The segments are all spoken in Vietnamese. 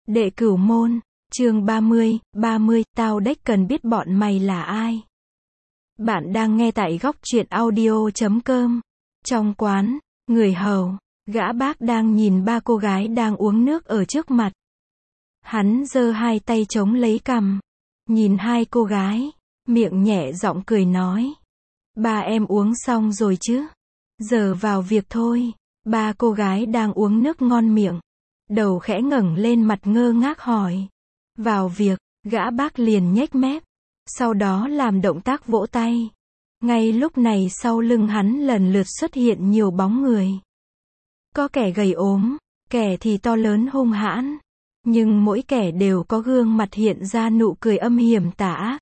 Đệ cửu môn, chương 30, tao đếch cần biết bọn mày là ai. Bạn đang nghe tại góc truyện audio.com. Trong quán, người hầu, gã bác đang nhìn ba cô gái đang uống nước ở trước mặt. Hắn giơ hai tay chống lấy cằm, nhìn hai cô gái, miệng nhẹ giọng cười nói. Ba em uống xong rồi chứ? Giờ vào việc thôi. Ba cô gái đang uống nước ngon miệng. Đầu khẽ ngẩng lên mặt ngơ ngác hỏi. Vào việc, gã bác liền nhếch mép. Sau đó làm động tác vỗ tay. Ngay lúc này sau lưng hắn lần lượt xuất hiện nhiều bóng người. Có kẻ gầy ốm, kẻ thì to lớn hung hãn. Nhưng mỗi kẻ đều có gương mặt hiện ra nụ cười âm hiểm tà ác.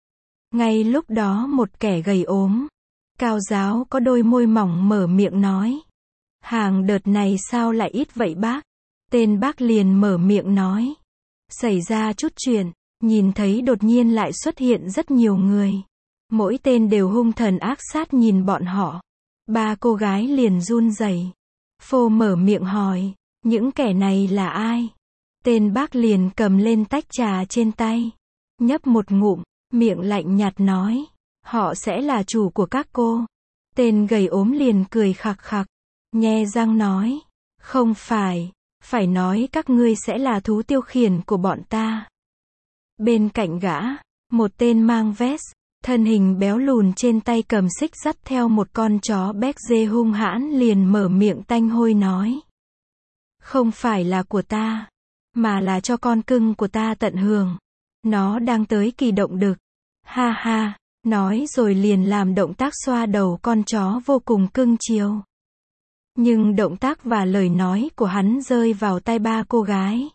Ngay lúc đó một kẻ gầy ốm, cao ráo có đôi môi mỏng mở miệng nói. Hàng đợt này sao lại ít vậy bác? Tên bác liền mở miệng nói. Xảy ra chút chuyện, nhìn thấy đột nhiên lại xuất hiện rất nhiều người. Mỗi tên đều hung thần ác sát nhìn bọn họ. Ba cô gái liền run rẩy. Phô mở miệng hỏi, những kẻ này là ai? Tên bác liền cầm lên tách trà trên tay. Nhấp một ngụm, miệng lạnh nhạt nói. Họ sẽ là chủ của các cô. Tên gầy ốm liền cười khặc khặc. Nhe răng nói. Không phải, phải nói các ngươi sẽ là thú tiêu khiển của bọn ta. Bên cạnh gã, một tên mang vest, thân hình béo lùn trên tay cầm xích dắt theo một con chó béc dê hung hãn liền mở miệng tanh hôi nói. Không phải là của ta, mà là cho con cưng của ta tận hưởng. Nó đang tới kỳ động đực. Ha ha, nói rồi liền làm động tác xoa đầu con chó vô cùng cưng chiều. Nhưng động tác và lời nói của hắn rơi vào tai ba cô gái.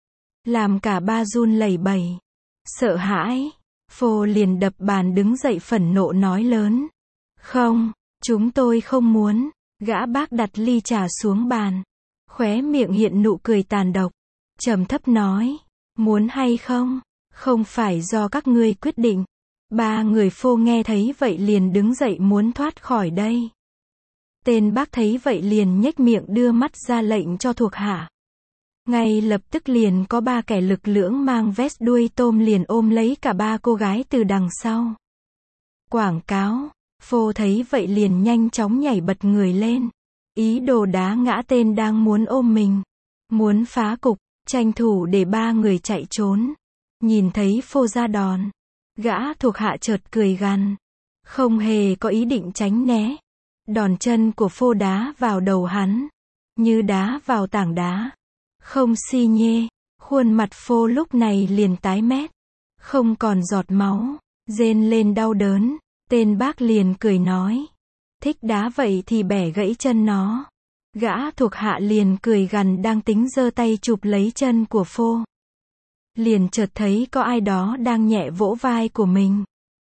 Làm cả ba run lẩy bẩy. Sợ hãi. Phô liền đập bàn đứng dậy phẫn nộ nói lớn. Không, chúng tôi không muốn. Gã bác đặt ly trà xuống bàn. Khóe miệng hiện nụ cười tàn độc. Trầm thấp nói. Muốn hay không? Không phải do các ngươi quyết định. Ba người Phô nghe thấy vậy liền đứng dậy muốn thoát khỏi đây. Tên bác thấy vậy liền nhếch miệng đưa mắt ra lệnh cho thuộc hạ. Ngay lập tức liền có ba kẻ lực lưỡng mang vest đuôi tôm liền ôm lấy cả ba cô gái từ đằng sau. Quảng cáo. Phô thấy vậy liền nhanh chóng nhảy bật người lên. Ý đồ đá ngã tên đang muốn ôm mình. Muốn phá cục, tranh thủ để ba người chạy trốn. Nhìn thấy Phô ra đòn. Gã thuộc hạ chợt cười gằn. Không hề có ý định tránh né. Đòn chân của Phô đá vào đầu hắn. Như đá vào tảng đá. Không xi nhê. Khuôn mặt Phô lúc này liền tái mét. Không còn giọt máu. Rên lên đau đớn. Tên bác liền cười nói. Thích đá vậy thì bẻ gãy chân nó. Gã thuộc hạ liền cười gằn đang tính giơ tay chụp lấy chân của Phô. Liền chợt thấy có ai đó đang nhẹ vỗ vai của mình.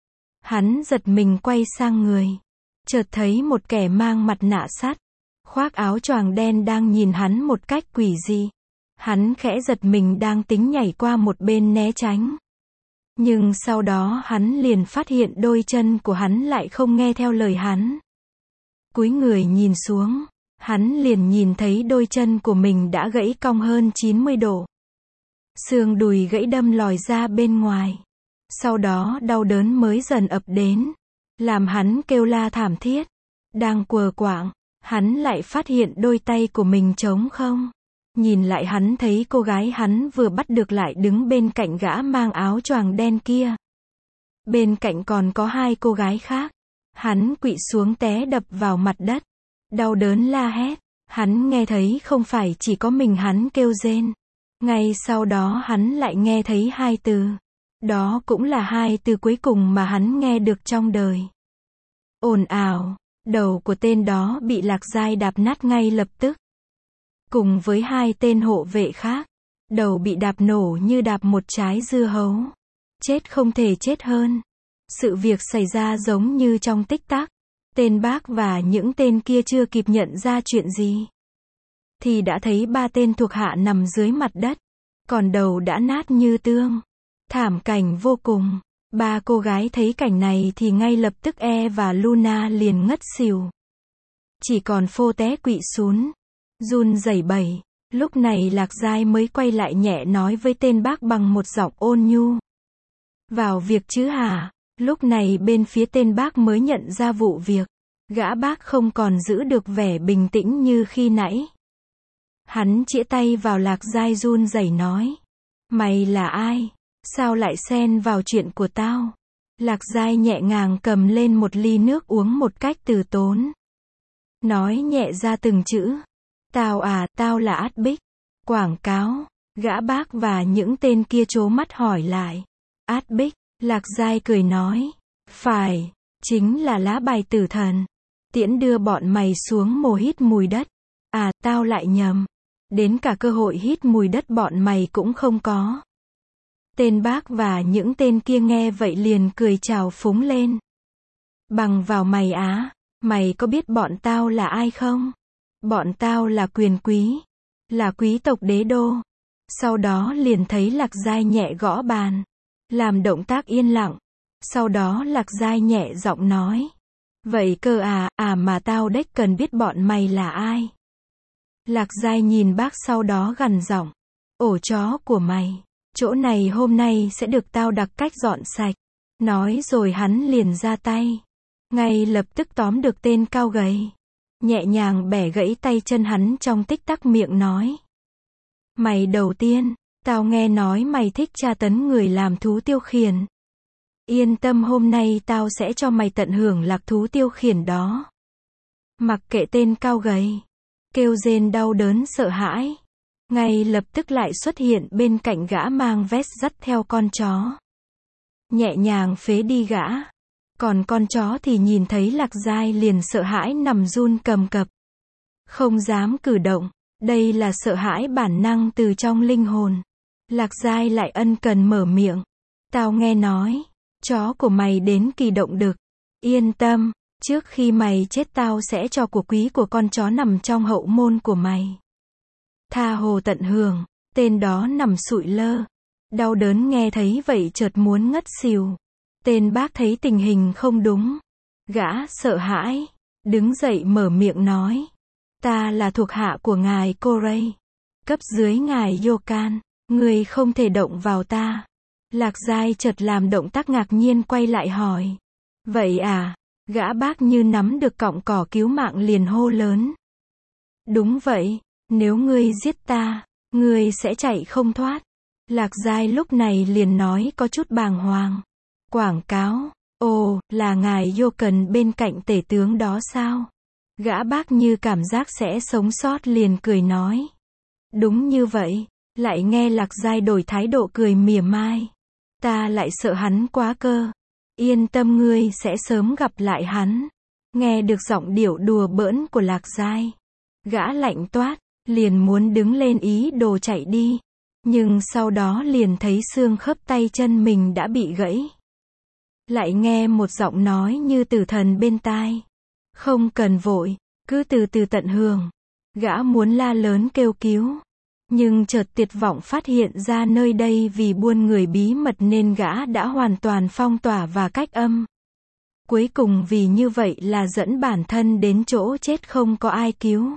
Hắn giật mình quay sang người. Chợt thấy một kẻ mang mặt nạ sắt, khoác áo choàng đen đang nhìn hắn một cách quỷ dị. Hắn khẽ giật mình đang tính nhảy qua một bên né tránh. Nhưng sau đó hắn liền phát hiện đôi chân của hắn lại không nghe theo lời hắn. Cúi người nhìn xuống, hắn liền nhìn thấy đôi chân của mình đã gãy cong hơn 90 độ. Xương đùi gãy đâm lòi ra bên ngoài. Sau đó đau đớn mới dần ập đến. Làm hắn kêu la thảm thiết. Đang quờ quạng, hắn lại phát hiện đôi tay của mình trống không. Nhìn lại hắn thấy cô gái hắn vừa bắt được lại đứng bên cạnh gã mang áo choàng đen kia. Bên cạnh còn có hai cô gái khác. Hắn quỵ xuống té đập vào mặt đất. Đau đớn la hét. Hắn nghe thấy không phải chỉ có mình hắn kêu rên. Ngay sau đó hắn lại nghe thấy hai từ. Đó cũng là hai từ cuối cùng mà hắn nghe được trong đời. Ồn ào. Đầu của tên đó bị Lạc Giai đạp nát ngay lập tức. Cùng với hai tên hộ vệ khác. Đầu bị đạp nổ như đạp một trái dưa hấu. Chết không thể chết hơn. Sự việc xảy ra giống như trong tích tắc. Tên bác và những tên kia chưa kịp nhận ra chuyện gì. Thì đã thấy ba tên thuộc hạ nằm dưới mặt đất. Còn đầu đã nát như tương. Thảm cảnh vô cùng. Ba cô gái thấy cảnh này thì ngay lập tức và Luna liền ngất xỉu. Chỉ còn Phô té quỵ xuống. Run rẩy bẩy. Lúc này Lạc Giai mới quay lại nhẹ nói với tên bác bằng một giọng ôn nhu. Vào việc chứ hả? Lúc này bên phía tên bác mới nhận ra vụ việc. Gã bác không còn giữ được vẻ bình tĩnh như khi nãy. Hắn chĩa tay vào Lạc Giai run rẩy nói. Mày là ai? Sao lại xen vào chuyện của tao? Lạc Giai nhẹ nhàng cầm lên một ly nước uống một cách từ tốn. Nói nhẹ ra từng chữ. Tao là Át Bích. Quảng cáo. Gã bác và những tên kia trố mắt hỏi lại. Át Bích. Lạc Giai cười nói. Phải, chính là lá bài tử thần. Tiễn đưa bọn mày xuống mồ hít mùi đất. Tao lại nhầm. Đến cả cơ hội hít mùi đất bọn mày cũng không có. Tên bác và những tên kia nghe vậy liền cười chào phúng lên. Bằng vào mày á, mày có biết bọn tao là ai không? Bọn tao là quyền quý, là quý tộc đế đô. Sau đó liền thấy Lạc Giai nhẹ gõ bàn, làm động tác yên lặng. Sau đó Lạc Giai nhẹ giọng nói. Vậy cơ mà tao đếch cần biết bọn mày là ai. Lạc Giai nhìn bác sau đó gằn giọng. Ổ chó của mày, chỗ này hôm nay sẽ được tao đặc cách dọn sạch. Nói rồi hắn liền ra tay. Ngay lập tức tóm được tên cao gầy. Nhẹ nhàng bẻ gãy tay chân hắn trong tích tắc miệng nói. Mày đầu tiên, tao nghe nói mày thích tra tấn người làm thú tiêu khiển. Yên tâm hôm nay tao sẽ cho mày tận hưởng lạc thú tiêu khiển đó. Mặc kệ tên cao gầy. Kêu rên đau đớn sợ hãi. Ngay lập tức lại xuất hiện bên cạnh gã mang vest dắt theo con chó. Nhẹ nhàng phế đi gã. Còn con chó thì nhìn thấy Lạc Giai liền sợ hãi nằm run cầm cập. Không dám cử động. Đây là sợ hãi bản năng từ trong linh hồn. Lạc Giai lại ân cần mở miệng. Tao nghe nói, chó của mày đến kỳ động đực. Yên tâm, trước khi mày chết tao sẽ cho của quý của con chó nằm trong hậu môn của mày. Tha hồ tận hưởng. Tên đó nằm sụi lơ. Đau đớn nghe thấy vậy chợt muốn ngất xỉu. Tên bác thấy tình hình không đúng. Gã sợ hãi. Đứng dậy mở miệng nói. Ta là thuộc hạ của ngài Corey. Cấp dưới ngài Yokan. Người không thể động vào ta. Lạc Giai chợt làm động tác ngạc nhiên quay lại hỏi. Vậy à? Gã bác như nắm được cọng cỏ cứu mạng liền hô lớn. Đúng vậy. Nếu ngươi giết ta, ngươi sẽ chạy không thoát. Lạc Giai lúc này liền nói có chút bàng hoàng. Quảng cáo. Ồ, là ngài Yokan bên cạnh tể tướng đó sao? Gã bác như cảm giác sẽ sống sót liền cười nói. Đúng như vậy. Lại nghe Lạc Giai đổi thái độ cười mỉa mai. Ta lại sợ hắn quá cơ. Yên tâm ngươi sẽ sớm gặp lại hắn. Nghe được giọng điệu đùa bỡn của Lạc Giai. Gã lạnh toát, liền muốn đứng lên ý đồ chạy đi. Nhưng sau đó liền thấy xương khớp tay chân mình đã bị gãy. Lại nghe một giọng nói như tử thần bên tai. Không cần vội, cứ từ từ tận hưởng. Gã muốn la lớn kêu cứu. Nhưng chợt tuyệt vọng phát hiện ra nơi đây vì buôn người bí mật nên gã đã hoàn toàn phong tỏa và cách âm. Cuối cùng vì như vậy là dẫn bản thân đến chỗ chết không có ai cứu.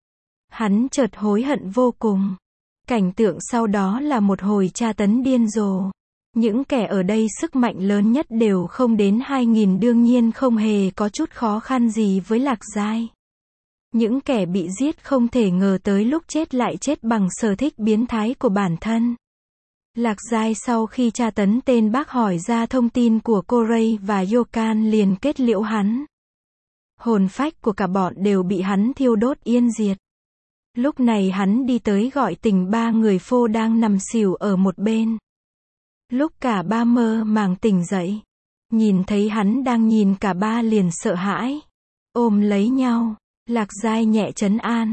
Hắn chợt hối hận vô cùng. Cảnh tượng sau đó là một hồi tra tấn điên rồ. Những kẻ ở đây sức mạnh lớn nhất đều không đến 2000 đương nhiên không hề có chút khó khăn gì với Lạc Giai. Những kẻ bị giết không thể ngờ tới lúc chết lại chết bằng sở thích biến thái của bản thân. Lạc Giai sau khi tra tấn tên bác hỏi ra thông tin của Corey và Yokan liền kết liễu hắn. Hồn phách của cả bọn đều bị hắn thiêu đốt yên diệt. Lúc này hắn đi tới gọi tỉnh ba người phô đang nằm xỉu ở một bên. Lúc cả ba mơ màng tỉnh dậy, nhìn thấy hắn đang nhìn cả ba liền sợ hãi. Ôm lấy nhau, Lạc Giai nhẹ trấn an.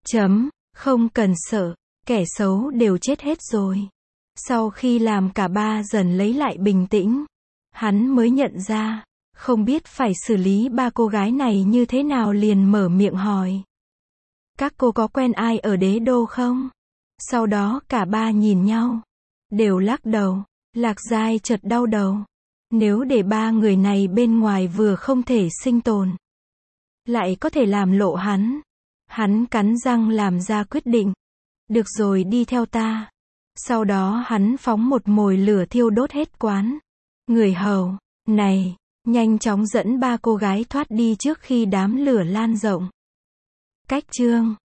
Không cần sợ, kẻ xấu đều chết hết rồi. Sau khi làm cả ba dần lấy lại bình tĩnh, hắn mới nhận ra, không biết phải xử lý ba cô gái này như thế nào liền mở miệng hỏi. Các cô có quen ai ở đế đô không? Sau đó cả ba nhìn nhau, đều lắc đầu. Lạc Giai chợt đau đầu. Nếu để ba người này bên ngoài vừa không thể sinh tồn, lại có thể làm lộ hắn. Hắn cắn răng làm ra quyết định. Được rồi, đi theo ta. Sau đó hắn phóng một mồi lửa thiêu đốt hết quán. Người hầu, này, nhanh chóng dẫn ba cô gái thoát đi trước khi đám lửa lan rộng. Cách chương